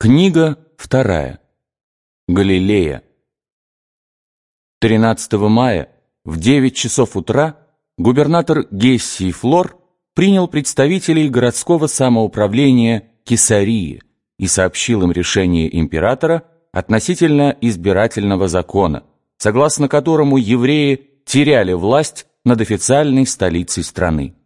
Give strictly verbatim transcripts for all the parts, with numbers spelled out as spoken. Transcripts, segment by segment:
Книга вторая. Галилея. тринадцатого мая в девять часов утра губернатор Гессий Флор принял представителей городского самоуправления Кесарии и сообщил им решение императора относительно избирательного закона, согласно которому евреи теряли власть над официальной столицей страны.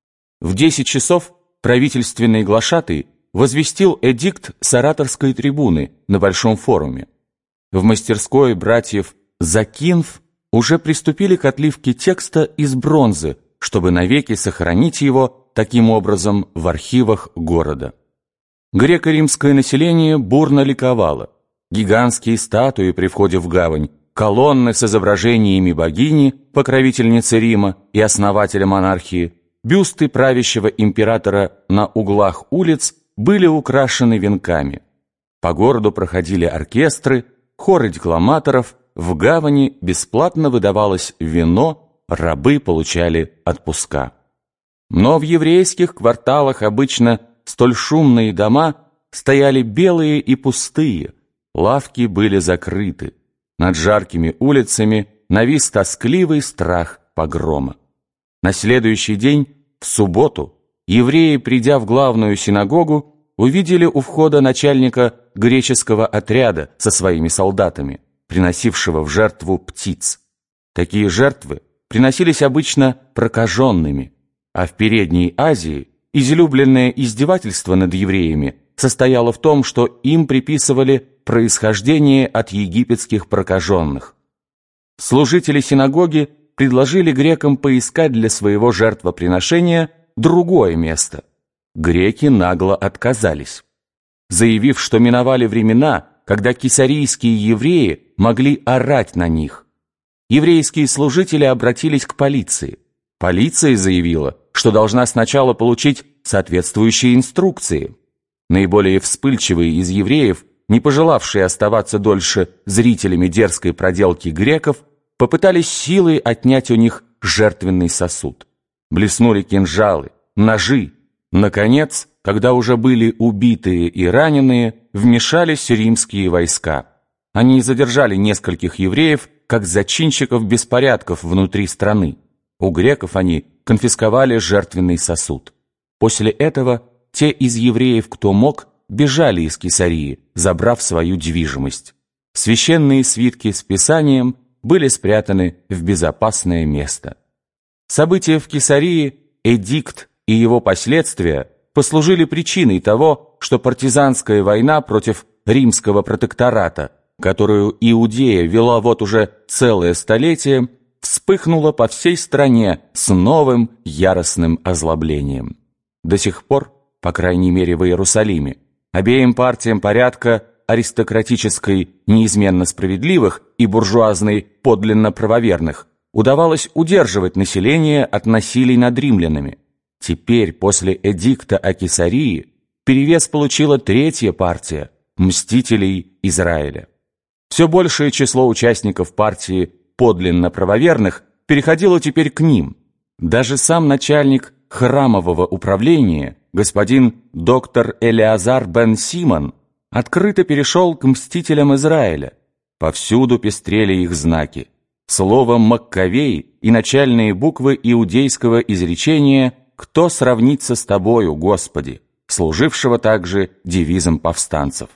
В десять часов правительственный глашатый возвестил эдикт с ораторской трибуны на Большом форуме. В мастерской братьев Закинф уже приступили к отливке текста из бронзы, чтобы навеки сохранить его таким образом в архивах города. Греко-римское население бурно ликовало. Гигантские статуи при входе в гавань, колонны с изображениями богини, покровительницы Рима и основателя монархии, бюсты правящего императора на углах улиц были украшены венками. По городу проходили оркестры, хоры декламаторов, в гавани бесплатно выдавалось вино, рабы получали отпуска. Но в еврейских кварталах обычно столь шумные дома стояли белые и пустые, лавки были закрыты. Над жаркими улицами навис тоскливый страх погрома. На следующий день, в субботу, евреи, придя в главную синагогу, увидели у входа начальника греческого отряда со своими солдатами, приносившего в жертву птиц. Такие жертвы приносились обычно прокаженными, а в Передней Азии излюбленное издевательство над евреями состояло в том, что им приписывали происхождение от египетских прокаженных. Служители синагоги предложили грекам поискать для своего жертвоприношения другое место. Греки нагло отказались, заявив, что миновали времена, когда кесарийские евреи могли орать на них. Еврейские служители обратились к полиции. Полиция заявила, что должна сначала получить соответствующие инструкции. Наиболее вспыльчивые из евреев, не пожелавшие оставаться дольше зрителями дерзкой проделки греков, попытались силой отнять у них жертвенный сосуд. Блеснули кинжалы, ножи. Наконец, когда уже были убитые и раненые, вмешались римские войска. Они задержали нескольких евреев, как зачинщиков беспорядков внутри страны. У греков они конфисковали жертвенный сосуд. После этого те из евреев, кто мог, бежали из Кесарии, забрав свою движимость. Священные свитки с Писанием были спрятаны в безопасное место. События в Кесарии, эдикт и его последствия послужили причиной того, что партизанская война против римского протектората, которую Иудея вела вот уже целое столетие, вспыхнула по всей стране с новым яростным озлоблением. До сих пор, по крайней мере в Иерусалиме, обеим партиям порядка, аристократической неизменно справедливых и буржуазной подлинно правоверных, удавалось удерживать население от насилий над римлянами. Теперь, после эдикта о Кесарии, перевес получила третья партия – мстителей Израиля. Все большее число участников партии подлинно правоверных переходило теперь к ним. Даже сам начальник храмового управления, господин доктор Элиазар бен Симон, открыто перешел к мстителям Израиля. Повсюду пестрели их знаки. Слово «Маккавей» и начальные буквы иудейского изречения «Кто сравнится с тобою, Господи», служившего также девизом повстанцев.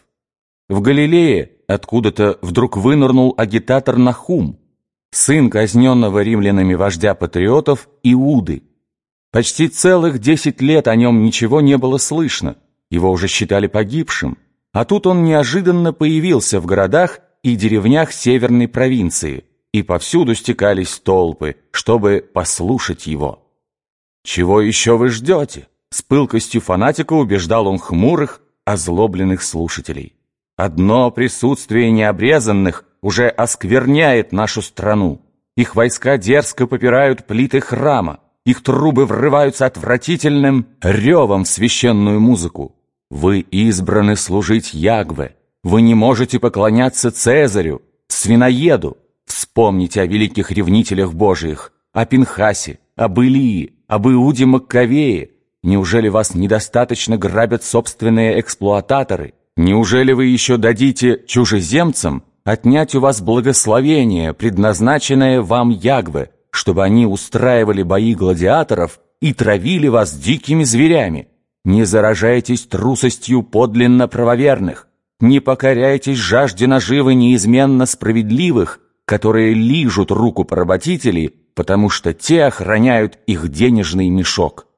В Галилее откуда-то вдруг вынырнул агитатор Нахум, сын казненного римлянами вождя патриотов Иуды. Почти целых десять лет о нем ничего не было слышно, его уже считали погибшим, а тут он неожиданно появился в городах и деревнях северной провинции, и повсюду стекались толпы, чтобы послушать его. «Чего еще вы ждете?» — с пылкостью фанатика убеждал он хмурых, озлобленных слушателей. «Одно присутствие необрезанных уже оскверняет нашу страну. Их войска дерзко попирают плиты храма, их трубы врываются отвратительным ревом в священную музыку. Вы избраны служить Ягве, вы не можете поклоняться Цезарю, свиноеду. Вспомните о великих ревнителях Божиих, о Пинхасе, об Илии, об Иуде Маккавее. Неужели вас недостаточно грабят собственные эксплуататоры, Неужели вы еще дадите чужеземцам отнять у вас благословение, предназначенное вам Ягве, чтобы они устраивали бои гладиаторов и травили вас дикими зверями? Не заражайтесь трусостью подлинно правоверных, не покоряйтесь жажде наживы неизменно справедливых, которые лижут руку поработителей, потому что те охраняют их денежный мешок.